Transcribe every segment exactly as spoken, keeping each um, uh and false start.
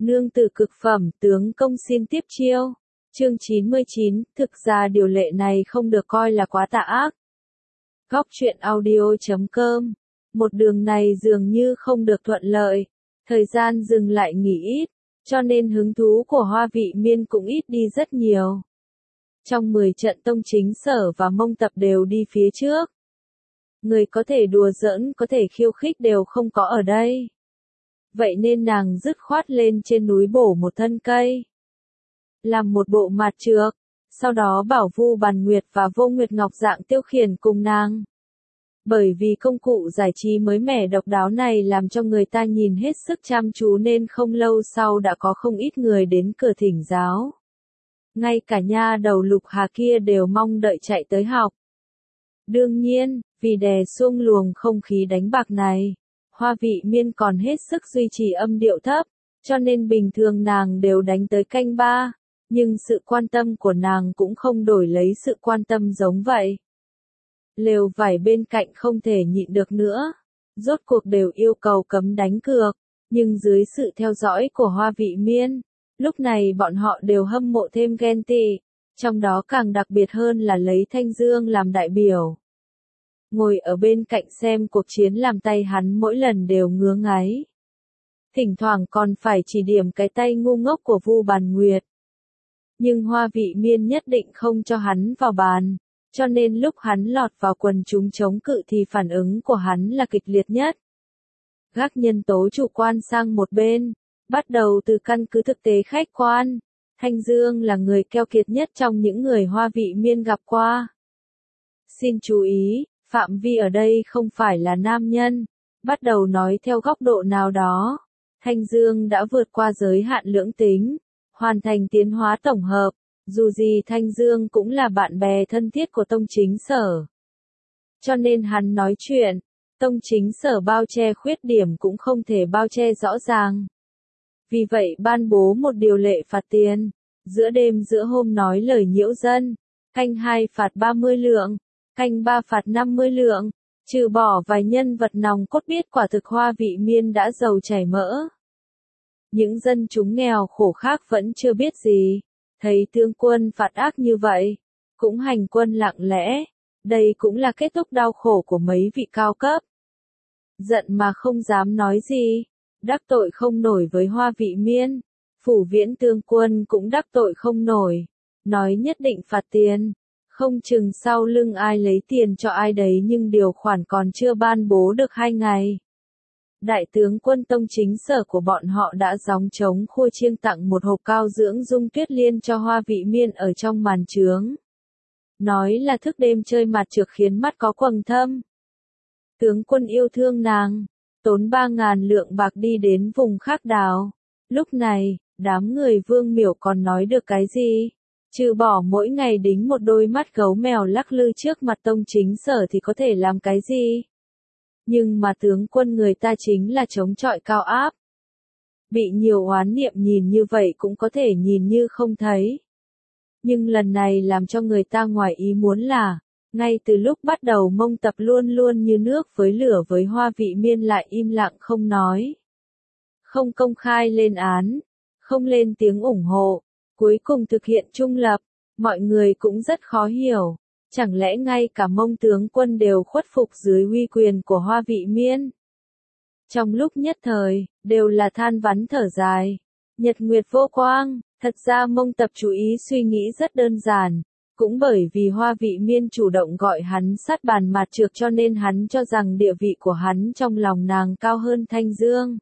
Nương tử cực phẩm, tướng công xin tiếp chiêu. Chương chín mươi chín, thực ra điều lệ này không được coi là quá tà ác. Góc truyện audio chấm com. Một đường này dường như không được thuận lợi, thời gian dừng lại nghỉ ít, cho nên hứng thú của Hoa Vị Miên cũng ít đi rất nhiều. Trong mười trận tông chính sở và mông tập đều đi phía trước. Người có thể đùa giỡn, có thể khiêu khích đều không có ở đây. Vậy nên nàng dứt khoát lên trên núi bổ một thân cây, làm một bộ mạt trược, sau đó bảo Vu Bàn Nguyệt và Vô Nguyệt Ngọc Dạng tiêu khiển cùng nàng. Bởi vì công cụ giải trí mới mẻ độc đáo này làm cho người ta nhìn hết sức chăm chú nên không lâu sau đã có không ít người đến cửa thỉnh giáo. Ngay cả nha đầu Lục Hà kia đều mong đợi chạy tới học. Đương nhiên, vì đè xuông luồng không khí đánh bạc này, Hoa Vị Miên còn hết sức duy trì âm điệu thấp, cho nên bình thường nàng đều đánh tới canh ba, nhưng sự quan tâm của nàng cũng không đổi lấy sự quan tâm giống vậy. Lều vải bên cạnh không thể nhịn được nữa, rốt cuộc đều yêu cầu cấm đánh cược, nhưng dưới sự theo dõi của Hoa Vị Miên, lúc này bọn họ đều hâm mộ thêm ghen tị, trong đó càng đặc biệt hơn là lấy Thanh Dương làm đại biểu. Ngồi ở bên cạnh xem cuộc chiến làm tay hắn mỗi lần đều ngứa ngáy. Thỉnh thoảng còn phải chỉ điểm cái tay ngu ngốc của Vu Bàn Nguyệt. Nhưng Hoa Vị Miên nhất định không cho hắn vào bàn, cho nên lúc hắn lọt vào quần chúng chống cự thì phản ứng của hắn là kịch liệt nhất. Gác nhân tố chủ quan sang một bên, bắt đầu từ căn cứ thực tế khách quan, Thanh Dương là người keo kiệt nhất trong những người Hoa Vị Miên gặp qua. Xin chú ý, phạm vi ở đây không phải là nam nhân, bắt đầu nói theo góc độ nào đó. Thanh Dương đã vượt qua giới hạn lưỡng tính, hoàn thành tiến hóa tổng hợp, dù gì Thanh Dương cũng là bạn bè thân thiết của Tông Chính Sở. Cho nên hắn nói chuyện, Tông Chính Sở bao che khuyết điểm cũng không thể bao che rõ ràng. Vì vậy ban bố một điều lệ phạt tiền, giữa đêm giữa hôm nói lời nhiễu dân, canh hai phạt ba mươi lượng, canh ba phạt năm mươi lượng, trừ bỏ vài nhân vật nòng cốt biết quả thực Hoa Vị Miên đã giàu chảy mỡ. Những dân chúng nghèo khổ khác vẫn chưa biết gì, thấy tướng quân phạt ác như vậy, cũng hành quân lặng lẽ, đây cũng là kết thúc đau khổ của mấy vị cao cấp. Giận mà không dám nói gì, đắc tội không nổi với Hoa Vị Miên, Phủ Viễn tướng quân cũng đắc tội không nổi, nói nhất định phạt tiền, không chừng sau lưng ai lấy tiền cho ai đấy nhưng điều khoản còn chưa ban bố được hai ngày. Đại tướng quân Tông Chính Sở của bọn họ đã gióng trống khua chiêng tặng một hộp cao dưỡng dung tuyết liên cho Hoa Vị Miên ở trong màn trướng. Nói là thức đêm chơi mặt trược khiến mắt có quầng thâm. Tướng quân yêu thương nàng, tốn ba ngàn lượng bạc đi đến vùng khác đào. Lúc này, đám người Vương Miểu còn nói được cái gì? Trừ bỏ mỗi ngày đính một đôi mắt gấu mèo lắc lư trước mặt Tông Chính Sở thì có thể làm cái gì? Nhưng mà tướng quân người ta chính là chống chọi cao áp. Bị nhiều oán niệm nhìn như vậy cũng có thể nhìn như không thấy. Nhưng lần này làm cho người ta ngoài ý muốn là, ngay từ lúc bắt đầu mông tập luôn luôn như nước với lửa với Hoa Vị Miên lại im lặng không nói. Không công khai lên án, không lên tiếng ủng hộ, cuối cùng thực hiện trung lập, mọi người cũng rất khó hiểu. Chẳng lẽ ngay cả Mông tướng quân đều khuất phục dưới uy quyền của Hoa Vị Miên? Trong lúc nhất thời, đều là than vãn thở dài. Nhật nguyệt vô quang, thật ra Mông tập chú ý suy nghĩ rất đơn giản. Cũng bởi vì Hoa Vị Miên chủ động gọi hắn sát bàn mạt trược cho nên hắn cho rằng địa vị của hắn trong lòng nàng cao hơn Thanh Dương.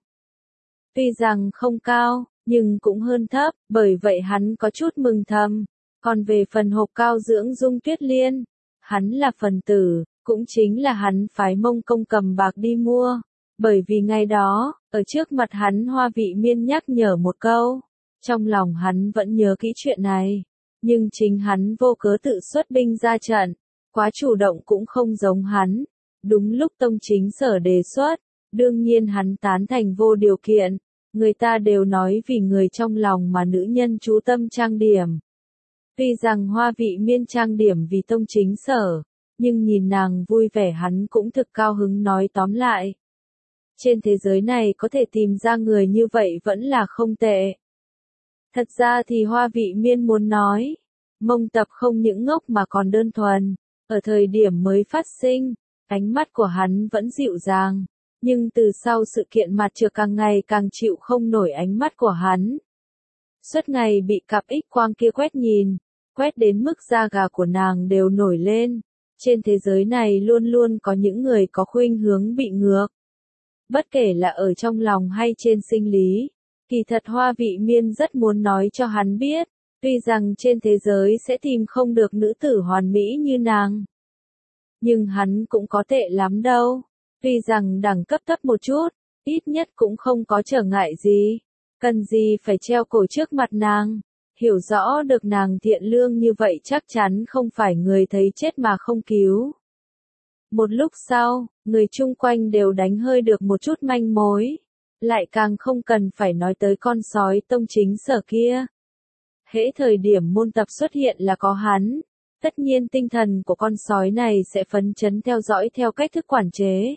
Tuy rằng không cao, nhưng cũng hơn thấp, bởi vậy hắn có chút mừng thầm. Còn về phần hộp cao dưỡng dung tuyết liên, hắn là phần tử, cũng chính là hắn phái Mông công cầm bạc đi mua, bởi vì ngày đó, ở trước mặt hắn Hoa Vị Miên nhắc nhở một câu, trong lòng hắn vẫn nhớ kỹ chuyện này, nhưng chính hắn vô cớ tự xuất binh ra trận, quá chủ động cũng không giống hắn, đúng lúc Tông Chính Sở đề xuất, đương nhiên hắn tán thành vô điều kiện, người ta đều nói vì người trong lòng mà nữ nhân chú tâm trang điểm. Tuy rằng Hoa Vị Miên trang điểm vì Tông Chính Sở, nhưng nhìn nàng vui vẻ hắn cũng thực cao hứng nói tóm lại. Trên thế giới này có thể tìm ra người như vậy vẫn là không tệ. Thật ra thì Hoa Vị Miên muốn nói, Mông Tập không những ngốc mà còn đơn thuần. Ở thời điểm mới phát sinh, ánh mắt của hắn vẫn dịu dàng. Nhưng từ sau sự kiện mặt trời càng ngày càng chịu không nổi ánh mắt của hắn. Suốt ngày bị cặp X quang kia quét nhìn, quét đến mức da gà của nàng đều nổi lên. Trên thế giới này luôn luôn có những người có khuynh hướng bị ngược. Bất kể là ở trong lòng hay trên sinh lý, kỳ thật Hoa Vị Miên rất muốn nói cho hắn biết, tuy rằng trên thế giới sẽ tìm không được nữ tử hoàn mỹ như nàng. Nhưng hắn cũng có tệ lắm đâu, tuy rằng đẳng cấp thấp một chút, ít nhất cũng không có trở ngại gì, cần gì phải treo cổ trước mặt nàng. Hiểu rõ được nàng thiện lương như vậy chắc chắn không phải người thấy chết mà không cứu. Một lúc sau, người chung quanh đều đánh hơi được một chút manh mối. Lại càng không cần phải nói tới con sói Tông Chính Sở kia. Hễ thời điểm Môn Tập xuất hiện là có hắn. Tất nhiên tinh thần của con sói này sẽ phấn chấn theo dõi theo cách thức quản chế.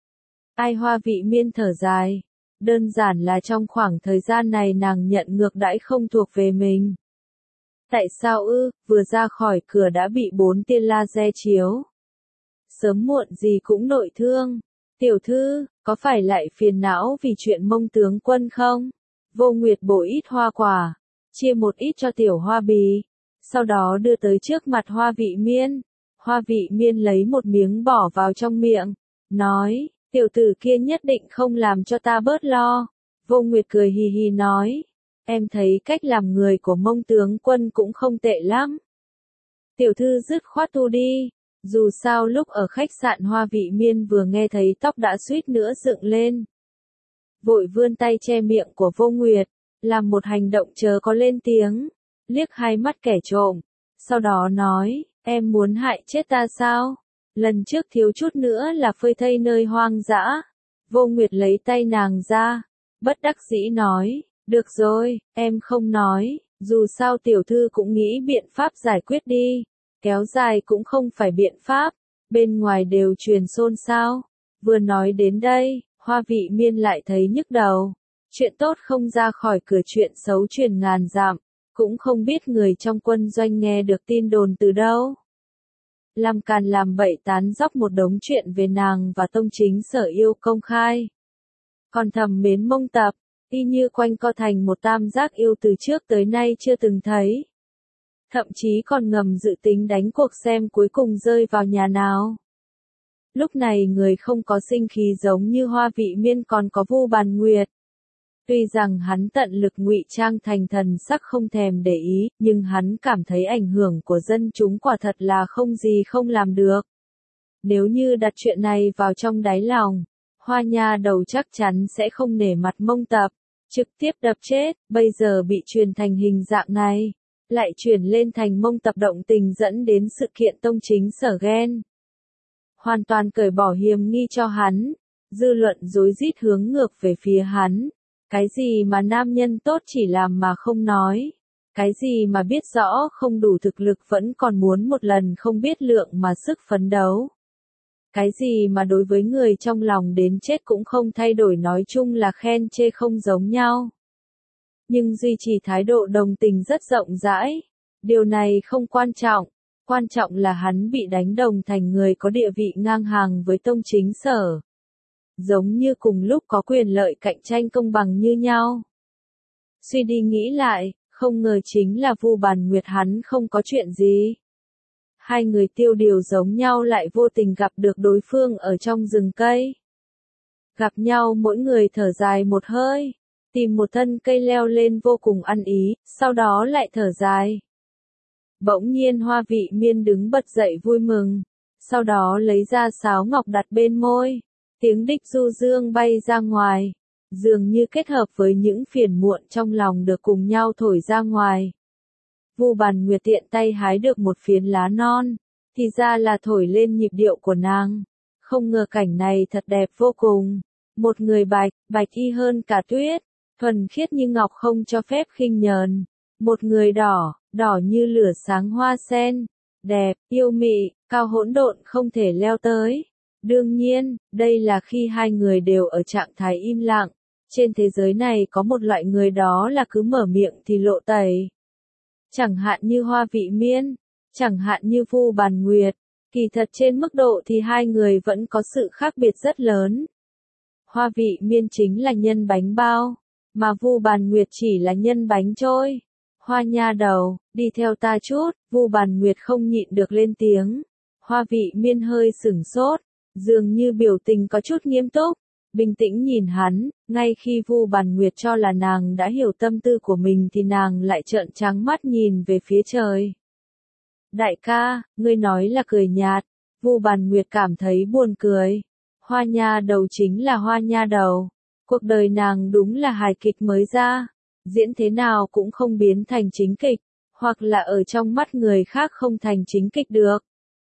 Ai Hoa Vị Miên thở dài. Đơn giản là trong khoảng thời gian này nàng nhận ngược đãi không thuộc về mình. Tại sao ư, vừa ra khỏi cửa đã bị bốn tia laser chiếu. Sớm muộn gì cũng nội thương. Tiểu thư, có phải lại phiền não vì chuyện Mông tướng quân không? Vô Nguyệt bổ ít hoa quả, chia một ít cho tiểu Hoa Bì, sau đó đưa tới trước mặt Hoa Vị Miên. Hoa Vị Miên lấy một miếng bỏ vào trong miệng, nói, tiểu tử kia nhất định không làm cho ta bớt lo. Vô Nguyệt cười hì hì nói, em thấy cách làm người của Mông tướng quân cũng không tệ lắm. Tiểu thư dứt khoát tu đi. Dù sao lúc ở khách sạn Hoa Vị Miên vừa nghe thấy tóc đã suýt nữa dựng lên. Vội vươn tay che miệng của Vô Nguyệt, làm một hành động chớ có lên tiếng, liếc hai mắt kẻ trộm, sau đó nói, em muốn hại chết ta sao? Lần trước thiếu chút nữa là phơi thây nơi hoang dã. Vô Nguyệt lấy tay nàng ra, bất đắc dĩ nói, được rồi, em không nói, dù sao tiểu thư cũng nghĩ biện pháp giải quyết đi. Kéo dài cũng không phải biện pháp, bên ngoài đều truyền xôn xao. Vừa nói đến đây, Hoa Vị Miên lại thấy nhức đầu. Chuyện tốt không ra khỏi cửa, chuyện xấu truyền ngàn dặm, cũng không biết người trong quân doanh nghe được tin đồn từ đâu. Làm càn làm bậy tán dóc một đống chuyện về nàng và Tông Chính Sở yêu công khai. Còn thầm mến Mông Tập, y như quanh co thành một tam giác yêu từ trước tới nay chưa từng thấy. Thậm chí còn ngầm dự tính đánh cuộc xem cuối cùng rơi vào nhà nào. Lúc này người không có sinh khí giống như Hoa Vị Miên còn có Vu Bàn Nguyệt. Tuy rằng hắn tận lực ngụy trang thành thần sắc không thèm để ý, nhưng hắn cảm thấy ảnh hưởng của dân chúng quả thật là không gì không làm được. Nếu như đặt chuyện này vào trong đáy lòng, Hoa Nha Đầu chắc chắn sẽ không nể mặt Mông Tập, trực tiếp đập chết, bây giờ bị truyền thành hình dạng này. Lại chuyển lên thành Mông Tập động tình dẫn đến sự kiện Tông Chính Sở ghen. Hoàn toàn cởi bỏ hiềm nghi cho hắn, dư luận rối rít hướng ngược về phía hắn. Cái gì mà nam nhân tốt chỉ làm mà không nói, cái gì mà biết rõ không đủ thực lực vẫn còn muốn một lần không biết lượng mà sức phấn đấu. Cái gì mà đối với người trong lòng đến chết cũng không thay đổi, nói chung là khen chê không giống nhau. Nhưng duy trì thái độ đồng tình rất rộng rãi. Điều này không quan trọng, quan trọng là hắn bị đánh đồng thành người có địa vị ngang hàng với Tông Chính Sở. Giống như cùng lúc có quyền lợi cạnh tranh công bằng như nhau. Suy đi nghĩ lại, không ngờ chính là Vu Bàn Nguyệt hắn không có chuyện gì. Hai người tiêu điều giống nhau lại vô tình gặp được đối phương ở trong rừng cây. Gặp nhau mỗi người thở dài một hơi. Tìm một thân cây leo lên vô cùng ăn ý, sau đó lại thở dài. Bỗng nhiên Hoa Vị Miên đứng bật dậy vui mừng, sau đó lấy ra sáo ngọc đặt bên môi, tiếng đích du dương bay ra ngoài, dường như kết hợp với những phiền muộn trong lòng được cùng nhau thổi ra ngoài. Vu Bàn Nguyệt tiện tay hái được một phiến lá non, thì ra là thổi lên nhịp điệu của nàng. Không ngờ cảnh này thật đẹp vô cùng, một người bạch, bạch y hơn cả tuyết. Thuần khiết như ngọc không cho phép khinh nhờn. Một người đỏ, đỏ như lửa sáng hoa sen. Đẹp, yêu mị, cao hỗn độn không thể leo tới. Đương nhiên, đây là khi hai người đều ở trạng thái im lặng. Trên thế giới này có một loại người đó là cứ mở miệng thì lộ tẩy. Chẳng hạn như Hoa Vị Miên, chẳng hạn như Vu Bàn Nguyệt. Kỳ thật trên mức độ thì hai người vẫn có sự khác biệt rất lớn. Hoa Vị Miên chính là nhân bánh bao, mà Vu Bàn Nguyệt chỉ là nhân bánh trôi. Hoa nha đầu, đi theo ta chút, Vu Bàn Nguyệt không nhịn được lên tiếng. Hoa Vị Miên hơi sửng sốt, dường như biểu tình có chút nghiêm túc, bình tĩnh nhìn hắn, ngay khi Vu Bàn Nguyệt cho là nàng đã hiểu tâm tư của mình thì nàng lại trợn trắng mắt nhìn về phía trời. Đại ca, ngươi nói là cười nhạt, Vu Bàn Nguyệt cảm thấy buồn cười. Hoa nha đầu chính là hoa nha đầu, cuộc đời nàng đúng là hài kịch mới ra, diễn thế nào cũng không biến thành chính kịch, hoặc là ở trong mắt người khác không thành chính kịch được.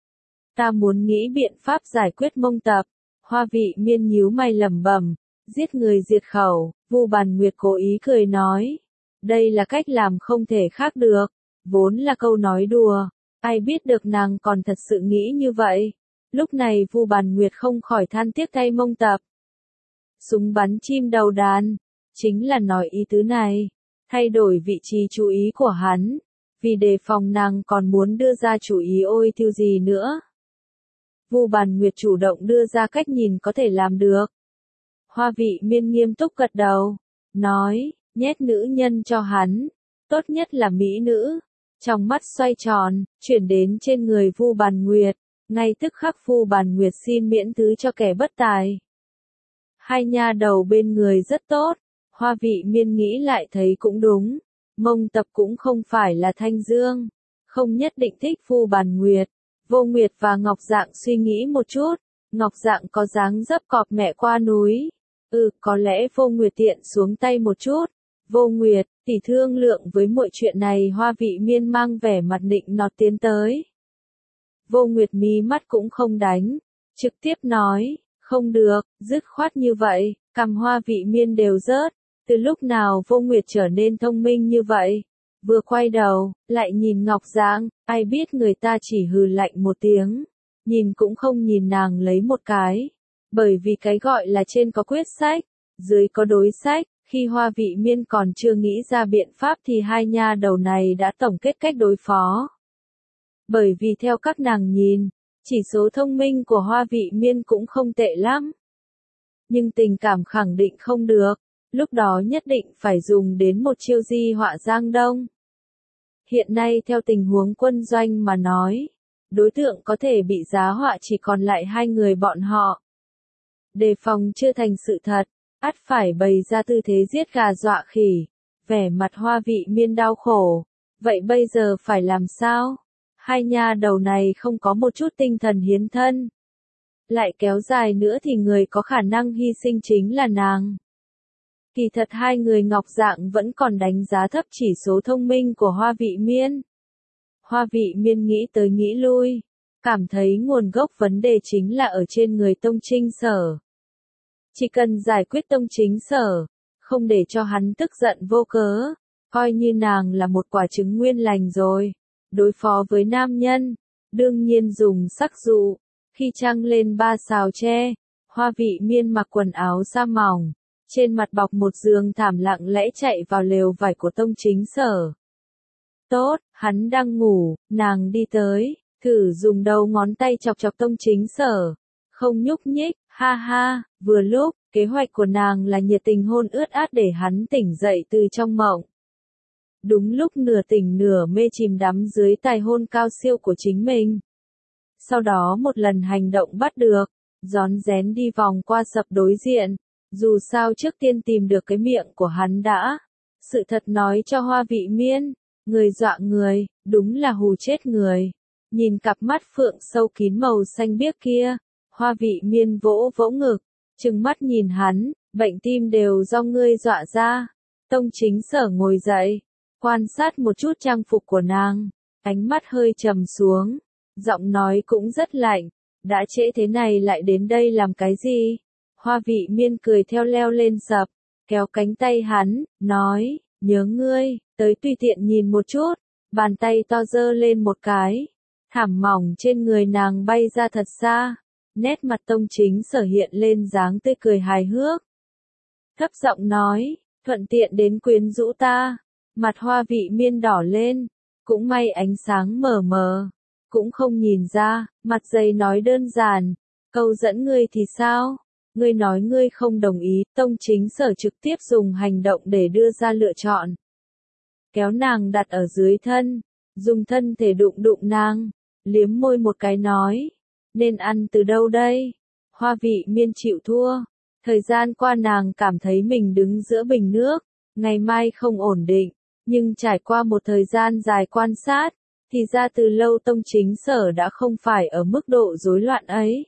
Ta muốn nghĩ biện pháp giải quyết Mông Tập. Hoa Vị Miên nhíu mày lẩm bẩm, giết người diệt khẩu. Vu Bàn Nguyệt cố ý cười nói, đây là cách làm không thể khác được, vốn là câu nói đùa, ai biết được nàng còn thật sự nghĩ như vậy. Lúc này Vu Bàn Nguyệt không khỏi than tiếc thay Mông Tập. Súng bắn chim đầu đàn, chính là nói ý tứ này, thay đổi vị trí chú ý của hắn, vì đề phòng nàng còn muốn đưa ra chủ ý ôi thiêu gì nữa. Vu Bàn Nguyệt chủ động đưa ra cách nhìn có thể làm được. Hoa Vị Miên nghiêm túc gật đầu, nói, nhét nữ nhân cho hắn, tốt nhất là mỹ nữ. Trong mắt xoay tròn, chuyển đến trên người Vu Bàn Nguyệt, ngay tức khắc Vu Bàn Nguyệt xin miễn thứ cho kẻ bất tài. Hai nha đầu bên người rất tốt, Hoa Vị Miên nghĩ lại thấy cũng đúng, Mông Tập cũng không phải là Thanh Dương, không nhất định thích Vu Bàn Nguyệt. Vô Nguyệt và Ngọc Dạng suy nghĩ một chút, Ngọc Dạng có dáng dấp cọp mẹ qua núi. Ừ, có lẽ Vô Nguyệt tiện xuống tay một chút. Vô Nguyệt, tỷ thương lượng với mọi chuyện này. Hoa Vị Miên mang vẻ mặt nịnh nọt tiến tới. Vô Nguyệt mí mắt cũng không đánh, trực tiếp nói, không được, dứt khoát như vậy, cằm Hoa Vị Miên đều rớt. Từ lúc nào Vô Nguyệt trở nên thông minh như vậy? Vừa quay đầu, lại nhìn Ngọc Giang, ai biết người ta chỉ hừ lạnh một tiếng, nhìn cũng không nhìn nàng lấy một cái. Bởi vì cái gọi là trên có quyết sách, dưới có đối sách, khi Hoa Vị Miên còn chưa nghĩ ra biện pháp thì hai nha đầu này đã tổng kết cách đối phó. Bởi vì theo các nàng nhìn, chỉ số thông minh của Hoa Vị Miên cũng không tệ lắm. Nhưng tình cảm khẳng định không được. Lúc đó nhất định phải dùng đến một chiêu di họa Giang Đông. Hiện nay theo tình huống quân doanh mà nói, đối tượng có thể bị giá họa chỉ còn lại hai người bọn họ. Đề phòng chưa thành sự thật, ắt phải bày ra tư thế giết gà dọa khỉ, vẻ mặt Hoa Vị Miên đau khổ. Vậy bây giờ phải làm sao? Hai nha đầu này không có một chút tinh thần hiến thân. Lại kéo dài nữa thì người có khả năng hy sinh chính là nàng. Kỳ thật hai người Ngọc Dạng vẫn còn đánh giá thấp chỉ số thông minh của Hoa Vị Miên. Hoa Vị Miên nghĩ tới nghĩ lui, cảm thấy nguồn gốc vấn đề chính là ở trên người Tông Trinh Sở. Chỉ cần giải quyết Tông Chính Sở, không để cho hắn tức giận vô cớ, coi như nàng là một quả trứng nguyên lành rồi. Đối phó với nam nhân, đương nhiên dùng sắc dụ. Khi trăng lên ba sào tre, Hoa Vị Miên mặc quần áo da mỏng, trên mặt bọc một giường thảm lặng lẽ chạy vào lều vải của Tông Chính Sở. Tốt, hắn đang ngủ, nàng đi tới, thử dùng đầu ngón tay chọc chọc Tông Chính Sở. Không nhúc nhích, ha ha, vừa lúc, kế hoạch của nàng là nhiệt tình hôn ướt át để hắn tỉnh dậy từ trong mộng. Đúng lúc nửa tỉnh nửa mê chìm đắm dưới tài hôn cao siêu của chính mình. Sau đó một lần hành động bắt được, rón rén đi vòng qua sập đối diện. Dù sao trước tiên tìm được cái miệng của hắn đã. Sự thật nói cho Hoa Vị Miên, người dọa người, đúng là hù chết người. Nhìn cặp mắt phượng sâu kín màu xanh biếc kia, Hoa Vị Miên vỗ vỗ ngực, trừng mắt nhìn hắn, bệnh tim đều do ngươi dọa ra. Tông Chính Sở ngồi dậy, quan sát một chút trang phục của nàng, ánh mắt hơi trầm xuống, giọng nói cũng rất lạnh, đã trễ thế này lại đến đây làm cái gì? Hoa Vị Miên cười theo leo lên sập, kéo cánh tay hắn, nói, nhớ ngươi, tới tùy tiện nhìn một chút, bàn tay to giơ lên một cái, thảm mỏng trên người nàng bay ra thật xa, Nét mặt Tông Chính Sở hiện lên dáng tươi cười hài hước. Thấp giọng nói, thuận tiện đến quyến rũ ta. Mặt Hoa Vị Miên đỏ lên, cũng may ánh sáng mờ mờ, cũng không nhìn ra, mặt dày nói đơn giản, câu dẫn ngươi thì sao? Ngươi nói ngươi không đồng ý, Tông Chính Sở trực tiếp dùng hành động để đưa ra lựa chọn. Kéo nàng đặt ở dưới thân, dùng thân thể đụng đụng nàng, liếm môi một cái nói, nên ăn từ đâu đây? Hoa Vị Miên chịu thua, thời gian qua nàng cảm thấy mình đứng giữa bình nước, ngày mai không ổn định, nhưng trải qua một thời gian dài quan sát, thì ra từ lâu Tông Chính Sở đã không phải ở mức độ rối loạn ấy,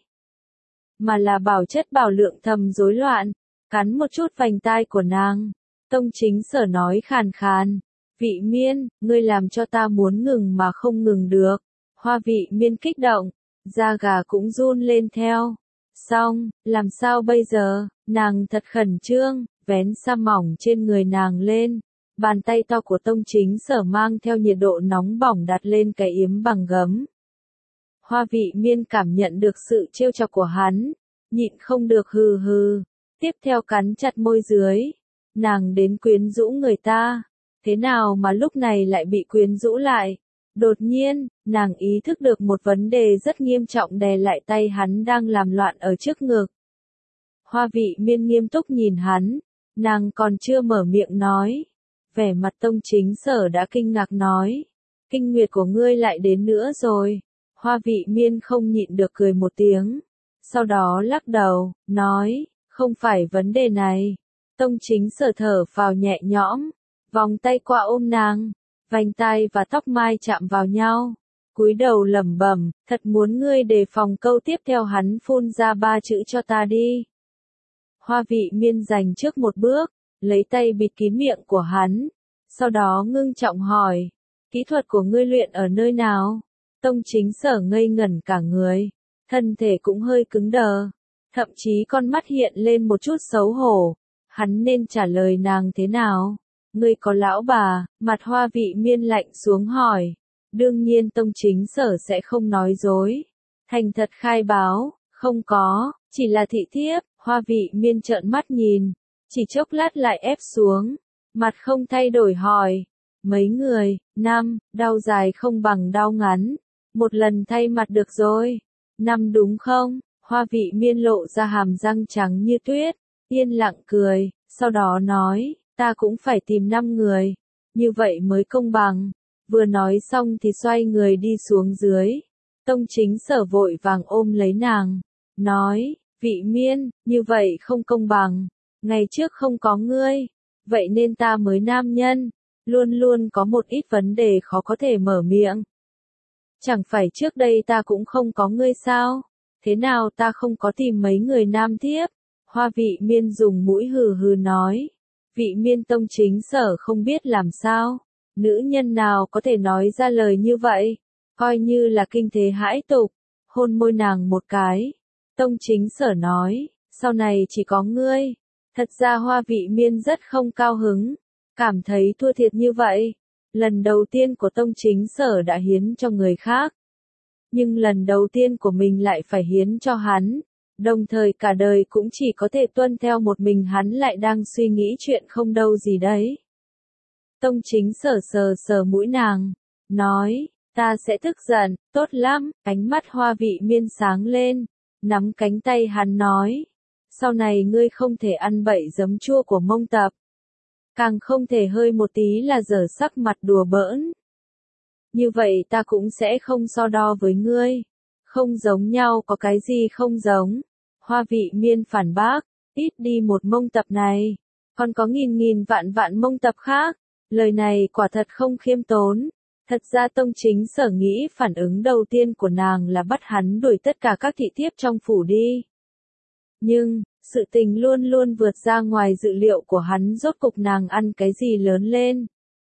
mà là bảo chất bảo lượng thầm rối loạn. Cắn một chút vành tai của nàng, Tông Chính Sở nói khàn khàn, Vị Miên, ngươi làm cho ta muốn ngừng mà không ngừng được. Hoa Vị Miên kích động, da gà cũng run lên theo. Xong, làm sao bây giờ? Nàng thật khẩn trương, vén sa mỏng trên người nàng lên. Bàn tay to của Tông Chính Sở mang theo nhiệt độ nóng bỏng đặt lên cái yếm bằng gấm. Hoa Vị Miên cảm nhận được sự trêu chọc của hắn, nhịn không được hừ hừ, tiếp theo cắn chặt môi dưới. Nàng đến quyến rũ người ta, thế nào mà lúc này lại bị quyến rũ lại? Đột nhiên, nàng ý thức được một vấn đề rất nghiêm trọng đè lại tay hắn đang làm loạn ở trước ngực. Hoa Vị Miên nghiêm túc nhìn hắn, nàng còn chưa mở miệng nói. Vẻ mặt Tông Chính Sở đã kinh ngạc nói, kinh nguyệt của ngươi lại đến nữa rồi. Hoa Vị Miên không nhịn được cười một tiếng, sau đó lắc đầu, nói, không phải vấn đề này. Tông Chính Sở thở phào nhẹ nhõm, vòng tay qua ôm nàng, vành tai và tóc mai chạm vào nhau, cúi đầu lẩm bẩm, thật muốn ngươi đề phòng câu tiếp theo hắn phun ra ba chữ cho ta đi. Hoa Vị Miên giành trước một bước, lấy tay bịt kín miệng của hắn, sau đó ngưng trọng hỏi, kỹ thuật của ngươi luyện ở nơi nào? Tông Chính Sở ngây ngẩn cả người, thân thể cũng hơi cứng đờ, thậm chí con mắt hiện lên một chút xấu hổ, hắn nên trả lời nàng thế nào? Ngươi có lão bà? Mặt Hoa Vị Miên lạnh xuống hỏi, đương nhiên Tông Chính Sở sẽ không nói dối, thành thật khai báo, không có, chỉ là thị thiếp. Hoa Vị Miên trợn mắt nhìn, chỉ chốc lát lại ép xuống, mặt không thay đổi hỏi, mấy người? Năm, đau dài không bằng đau ngắn, một lần thay mặt được rồi. Năm đúng không? Hoa Vị Miên lộ ra hàm răng trắng như tuyết, yên lặng cười, sau đó nói, ta cũng phải tìm năm người, như vậy mới công bằng. Vừa nói xong thì xoay người đi xuống dưới. Tông Chính Sở vội vàng ôm lấy nàng, nói, Vị Miên, như vậy không công bằng, ngày trước không có ngươi, vậy nên ta mới nam nhân, luôn luôn có một ít vấn đề khó có thể mở miệng. Chẳng phải trước đây ta cũng không có ngươi sao? Thế nào ta không có tìm mấy người nam thiếp? Hoa Vị Miên dùng mũi hừ hừ nói. Vị Miên Tông Chính Sở không biết làm sao, nữ nhân nào có thể nói ra lời như vậy, coi như là kinh thế hãi tục, hôn môi nàng một cái. Tông Chính Sở nói, sau này chỉ có ngươi. Thật ra Hoa Vị Miên rất không cao hứng, cảm thấy thua thiệt như vậy. Lần đầu tiên của Tông Chính Sở đã hiến cho người khác, nhưng lần đầu tiên của mình lại phải hiến cho hắn, đồng thời cả đời cũng chỉ có thể tuân theo một mình hắn lại đang suy nghĩ chuyện không đâu gì đấy. Tông Chính Sở sờ sờ mũi nàng, nói, ta sẽ tức giận, tốt lắm. Ánh mắt Hoa Vị Miên sáng lên, nắm cánh tay hắn nói, sau này ngươi không thể ăn bậy giấm chua của Mông Tập, càng không thể hơi một tí là dở sắc mặt đùa bỡn. Như vậy ta cũng sẽ không so đo với ngươi. Không giống nhau có cái gì không giống? Hoa Vị Miên phản bác, ít đi một Mông Tập này, còn có nghìn nghìn vạn vạn Mông Tập khác. Lời này quả thật không khiêm tốn. Thật ra Tông Chính Sở nghĩ phản ứng đầu tiên của nàng là bắt hắn đuổi tất cả các thị thiếp trong phủ đi. Nhưng, sự tình luôn luôn vượt ra ngoài dự liệu của hắn, rốt cục nàng ăn cái gì lớn lên.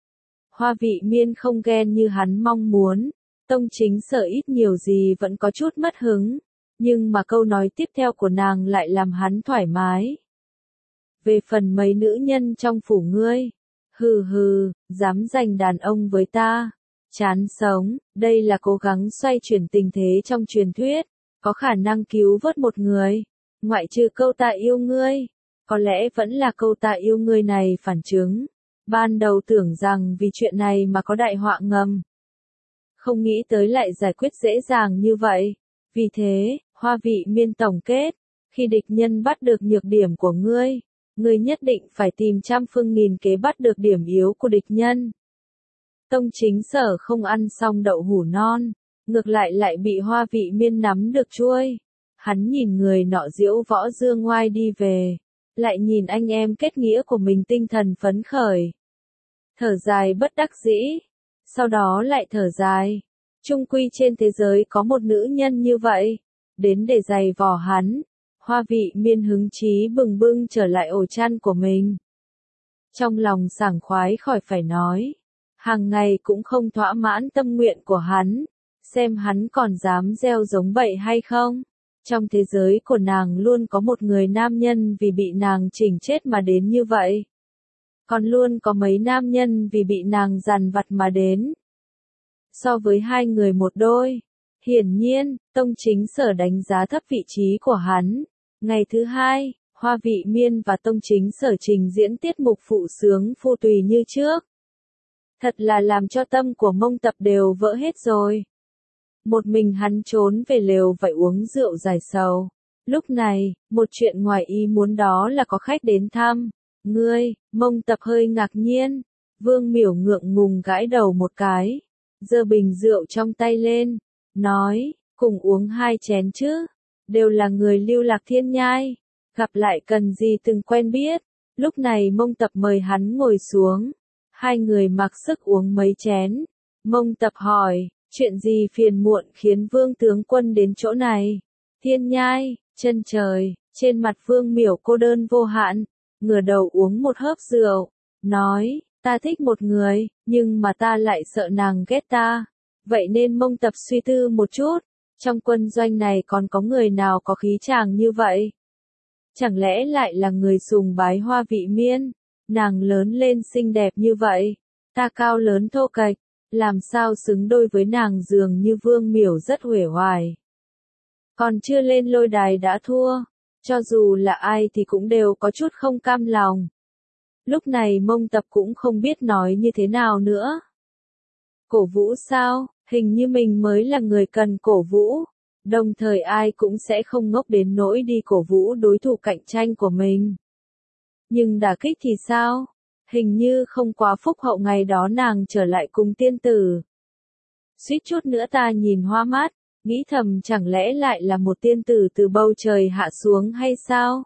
Hoa Vị Miên không ghen như hắn mong muốn, Tông Chính Sở ít nhiều gì vẫn có chút mất hứng, nhưng mà câu nói tiếp theo của nàng lại làm hắn thoải mái. Về phần mấy nữ nhân trong phủ ngươi, hừ hừ, dám giành đàn ông với ta, chán sống. Đây là cố gắng xoay chuyển tình thế trong truyền thuyết, có khả năng cứu vớt một người, ngoại trừ câu ta yêu ngươi, có lẽ vẫn là câu ta yêu ngươi này phản chứng. Ban đầu tưởng rằng vì chuyện này mà có đại họa ngầm. Không nghĩ tới lại giải quyết dễ dàng như vậy. Vì thế, Hoa Vị Miên tổng kết, khi địch nhân bắt được nhược điểm của ngươi, ngươi nhất định phải tìm trăm phương nghìn kế bắt được điểm yếu của địch nhân. Tông Chính Sở không ăn xong đậu hũ non, ngược lại lại bị Hoa Vị Miên nắm được chuôi. Hắn nhìn người nọ diễu võ dương ngoai đi về, lại nhìn anh em kết nghĩa của mình tinh thần phấn khởi. Thở dài bất đắc dĩ, sau đó lại thở dài. Chung quy trên thế giới có một nữ nhân như vậy, đến để giày vò hắn. Hoa Vị Miên hứng chí bừng bừng trở lại ổ chăn của mình. Trong lòng sảng khoái khỏi phải nói, hàng ngày cũng không thỏa mãn tâm nguyện của hắn, xem hắn còn dám gieo giống vậy hay không. Trong thế giới của nàng luôn có một người nam nhân vì bị nàng chỉnh chết mà đến như vậy. Còn luôn có mấy nam nhân vì bị nàng dằn vặt mà đến. So với hai người một đôi, hiển nhiên, Tông Chính Sở đánh giá thấp vị trí của hắn. Ngày thứ hai, Hoa Vị Miên và Tông Chính Sở trình diễn tiết mục phụ sướng phu tùy như trước. Thật là làm cho tâm của Mông Tập đều vỡ hết rồi. Một mình hắn trốn về lều vải uống rượu giải sầu. Lúc này, một chuyện ngoài ý muốn đó là có khách đến thăm. Ngươi, Mông Tập hơi ngạc nhiên. Vương Miểu ngượng ngùng gãi đầu một cái, giơ bình rượu trong tay lên, nói, cùng uống hai chén chứ, đều là người Lưu Lạc Thiên Nhai, gặp lại cần gì từng quen biết. Lúc này Mông Tập mời hắn ngồi xuống, hai người mặc sức uống mấy chén. Mông Tập hỏi, chuyện gì phiền muộn khiến Vương tướng quân đến chỗ này? Thiên Nhai, chân trời, trên mặt Vương Miểu cô đơn vô hạn, ngửa đầu uống một hớp rượu, nói, ta thích một người, nhưng mà ta lại sợ nàng ghét ta. Vậy nên Mông Tập suy tư một chút, trong quân doanh này còn có người nào có khí chàng như vậy? Chẳng lẽ lại là người sùng bái Hoa Vị Miên? Nàng lớn lên xinh đẹp như vậy, ta cao lớn thô kệch, làm sao xứng đôi với nàng? Dường như Vương Miểu rất uể oải. Còn chưa lên lôi đài đã thua, cho dù là ai thì cũng đều có chút không cam lòng. Lúc này Mông Tập cũng không biết nói như thế nào nữa. Cổ vũ sao? Hình như mình mới là người cần cổ vũ. Đồng thời ai cũng sẽ không ngốc đến nỗi đi cổ vũ đối thủ cạnh tranh của mình. Nhưng đả kích thì sao? Hình như không quá phúc hậu ngày đó nàng trở lại cùng tiên tử. Suýt chút nữa ta nhìn hoa mắt, nghĩ thầm chẳng lẽ lại là một tiên tử từ bầu trời hạ xuống hay sao?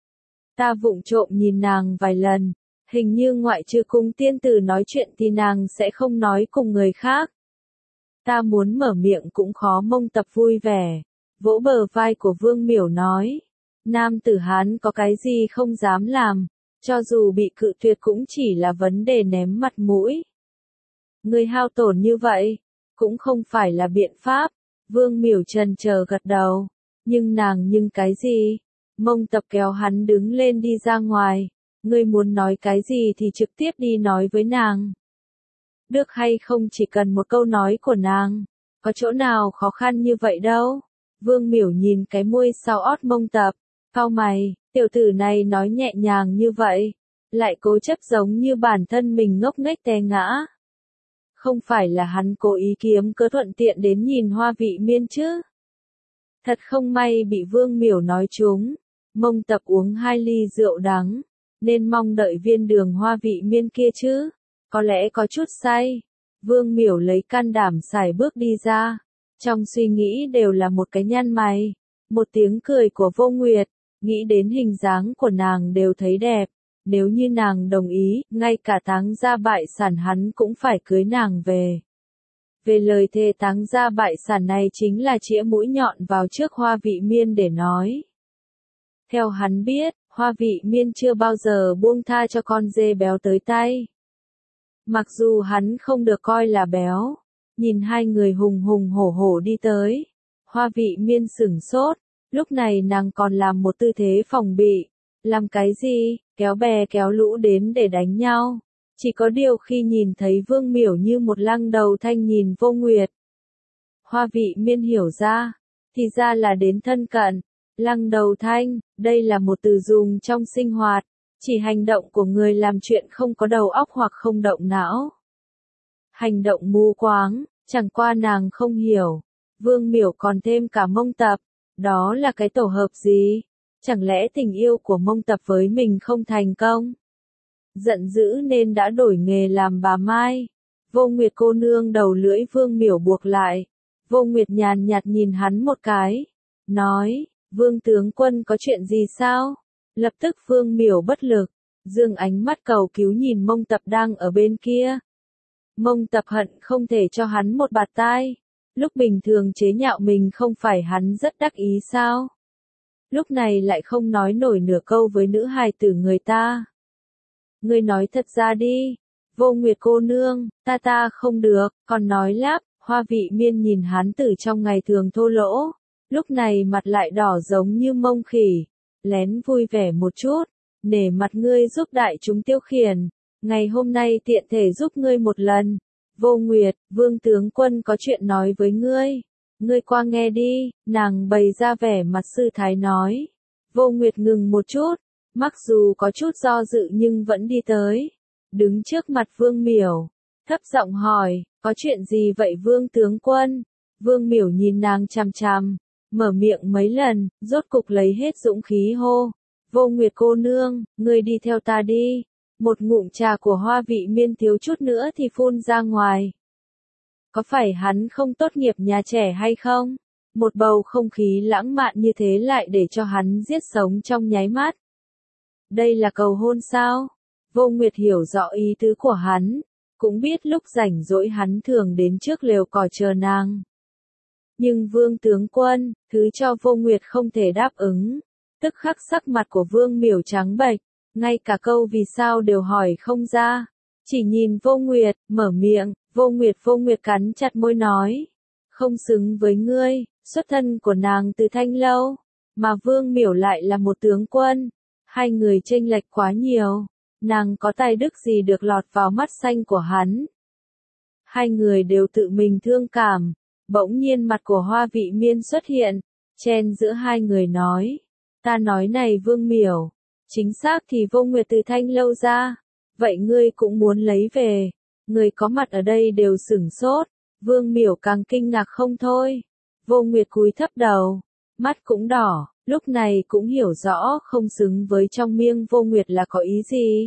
Ta vụng trộm nhìn nàng vài lần, hình như ngoại trừ cùng tiên tử nói chuyện thì nàng sẽ không nói cùng người khác. Ta muốn mở miệng cũng khó. Mông Tập vui vẻ, vỗ bờ vai của Vương Miểu nói, nam tử Hán có cái gì không dám làm, cho dù bị cự tuyệt cũng chỉ là vấn đề ném mặt mũi. Người hao tổn như vậy, cũng không phải là biện pháp. Vương Miểu chần chờ gật đầu, nhưng nàng nhưng cái gì? Mông Tập kéo hắn đứng lên đi ra ngoài, ngươi muốn nói cái gì thì trực tiếp đi nói với nàng. Được hay không chỉ cần một câu nói của nàng, có chỗ nào khó khăn như vậy đâu. Vương Miểu nhìn cái môi sau ót Mông Tập, cau mày, tiểu tử này nói nhẹ nhàng như vậy, lại cố chấp giống như bản thân mình ngốc nghếch té ngã. Không phải là hắn cố ý kiếm cớ thuận tiện đến nhìn Hoa Vị Miên chứ? Thật không may bị Vương Miểu nói trúng. Mông Tập uống hai ly rượu đắng, nên mong đợi viên đường Hoa Vị Miên kia chứ. Có lẽ có chút say. Vương Miểu lấy can đảm sải bước đi ra. Trong suy nghĩ đều là một cái nhăn mày, một tiếng cười của Vô Nguyệt. Nghĩ đến hình dáng của nàng đều thấy đẹp. Nếu như nàng đồng ý, ngay cả táng gia bại sản hắn cũng phải cưới nàng về. Về lời thề táng gia bại sản này chính là chĩa mũi nhọn vào trước Hoa Vị Miên để nói. Theo hắn biết, Hoa Vị Miên chưa bao giờ buông tha cho con dê béo tới tay. Mặc dù hắn không được coi là béo, nhìn hai người hùng hùng hổ hổ đi tới, Hoa Vị Miên sửng sốt, lúc này nàng còn làm một tư thế phòng bị. Làm cái gì? Kéo bè kéo lũ đến để đánh nhau. Chỉ có điều khi nhìn thấy Vương Miểu như một lăng đầu thanh nhìn Vô Nguyệt, Hoa Vị Miên hiểu ra, thì ra là đến thân cận. Lăng đầu thanh, đây là một từ dùng trong sinh hoạt, chỉ hành động của người làm chuyện không có đầu óc hoặc không động não. Hành động mù quáng, chẳng qua nàng không hiểu. Vương Miểu còn thêm cả Mông Tập, đó là cái tổ hợp gì? Chẳng lẽ tình yêu của Mông Tập với mình không thành công? Giận dữ nên đã đổi nghề làm bà Mai. Vô Nguyệt cô nương đầu lưỡi Vương Miểu buộc lại. Vô Nguyệt nhàn nhạt nhìn hắn một cái, nói, Vương tướng quân có chuyện gì sao? Lập tức Vương Miểu bất lực, dương ánh mắt cầu cứu nhìn Mông Tập đang ở bên kia. Mông Tập hận không thể cho hắn một bạt tai. Lúc bình thường chế nhạo mình không phải hắn rất đắc ý sao? Lúc này lại không nói nổi nửa câu với nữ hài tử người ta. Ngươi nói thật ra đi. Vô Nguyệt cô nương, ta ta không được, còn nói lắp. Hoa Vị Miên nhìn hắn từ trong ngày thường thô lỗ, lúc này mặt lại đỏ giống như mông khỉ, lén vui vẻ một chút, nể mặt ngươi giúp đại chúng tiêu khiển, ngày hôm nay tiện thể giúp ngươi một lần. Vô Nguyệt, Vương tướng quân có chuyện nói với ngươi, ngươi qua nghe đi, nàng bày ra vẻ mặt sư thái nói. Vô Nguyệt ngừng một chút, mặc dù có chút do dự nhưng vẫn đi tới, đứng trước mặt Vương Miểu, thấp giọng hỏi, có chuyện gì vậy Vương tướng quân? Vương Miểu nhìn nàng chằm chằm, mở miệng mấy lần, rốt cục lấy hết dũng khí hô. Vô Nguyệt cô nương, ngươi đi theo ta đi. Một ngụm trà của Hoa Vị Miên thiếu chút nữa thì phun ra ngoài. Có phải hắn không tốt nghiệp nhà trẻ hay không? Một bầu không khí lãng mạn như thế lại để cho hắn giết sống trong nháy mắt. Đây là cầu hôn sao? Vô Nguyệt hiểu rõ ý tứ của hắn, cũng biết lúc rảnh rỗi hắn thường đến trước lều cỏ chờ nàng. Nhưng Vương tướng quân, thứ cho Vô Nguyệt không thể đáp ứng. Tức khắc sắc mặt của Vương Miểu trắng bệch, ngay cả câu vì sao đều hỏi không ra. Chỉ nhìn Vô Nguyệt, mở miệng, Vô Nguyệt Vô Nguyệt cắn chặt môi nói. Không xứng với ngươi, xuất thân của nàng từ Thanh Lâu, mà Vương Miểu lại là một tướng quân. Hai người chênh lệch quá nhiều, nàng có tài đức gì được lọt vào mắt xanh của hắn. Hai người đều tự mình thương cảm, bỗng nhiên mặt của Hoa Vị Miên xuất hiện, chen giữa hai người nói. Ta nói này Vương Miểu, chính xác thì Vô Nguyệt từ Thanh Lâu ra, vậy ngươi cũng muốn lấy về. Người có mặt ở đây đều sửng sốt, Vương Miểu càng kinh ngạc không thôi. Vô Nguyệt cúi thấp đầu, mắt cũng đỏ, lúc này cũng hiểu rõ không xứng với trong miệng Vô Nguyệt là có ý gì.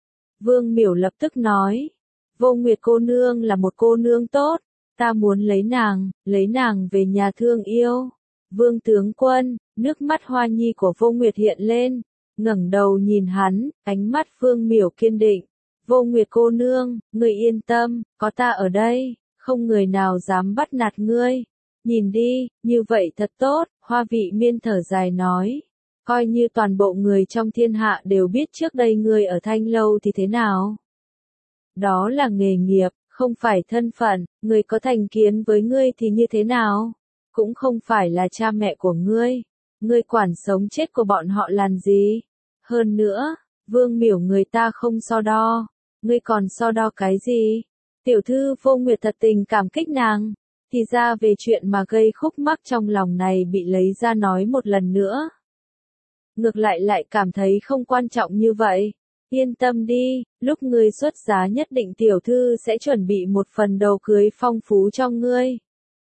Vương Miểu lập tức nói, Vô Nguyệt cô nương là một cô nương tốt, ta muốn lấy nàng, lấy nàng về nhà thương yêu. Vương tướng quân, nước mắt hoa nhi của Vô Nguyệt hiện lên, ngẩng đầu nhìn hắn, ánh mắt Vương Miểu kiên định. Vô Nguyệt cô nương, ngươi yên tâm, có ta ở đây, không người nào dám bắt nạt ngươi. Nhìn đi, như vậy thật tốt, Hoa Vị Miên thở dài nói. Coi như toàn bộ người trong thiên hạ đều biết trước đây ngươi ở Thanh Lâu thì thế nào. Đó là nghề nghiệp, không phải thân phận, người có thành kiến với ngươi thì như thế nào. Cũng không phải là cha mẹ của ngươi. Ngươi quản sống chết của bọn họ làm gì. Hơn nữa, Vương Miểu người ta không so đo. Ngươi còn so đo cái gì? Tiểu thư Vô Nguyệt thật tình cảm kích nàng. Thì ra về chuyện mà gây khúc mắc trong lòng này bị lấy ra nói một lần nữa. Ngược lại lại cảm thấy không quan trọng như vậy. Yên tâm đi, lúc ngươi xuất giá nhất định tiểu thư sẽ chuẩn bị một phần đầu cưới phong phú cho ngươi.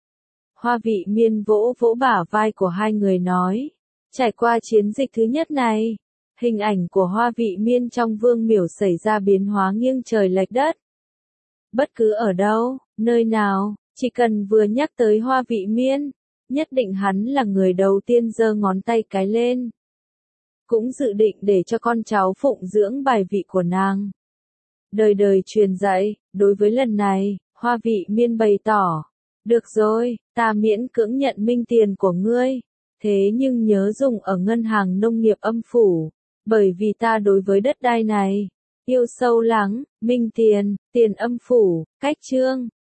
Hoa Vị Miên vỗ vỗ bả vai của hai người nói. Trải qua chiến dịch thứ nhất này, hình ảnh của Hoa Vị Miên trong Vương Miểu xảy ra biến hóa nghiêng trời lệch đất. Bất cứ ở đâu, nơi nào, chỉ cần vừa nhắc tới Hoa Vị Miên, nhất định hắn là người đầu tiên giơ ngón tay cái lên. Cũng dự định để cho con cháu phụng dưỡng bài vị của nàng. Đời đời truyền dạy, đối với lần này, Hoa Vị Miên bày tỏ. Được rồi, ta miễn cưỡng nhận minh tiền của ngươi. Thế nhưng nhớ dùng ở ngân hàng nông nghiệp Âm Phủ. Bởi vì ta đối với đất đai này, yêu sâu lắng, minh tiền, tiền Âm Phủ, cách chương.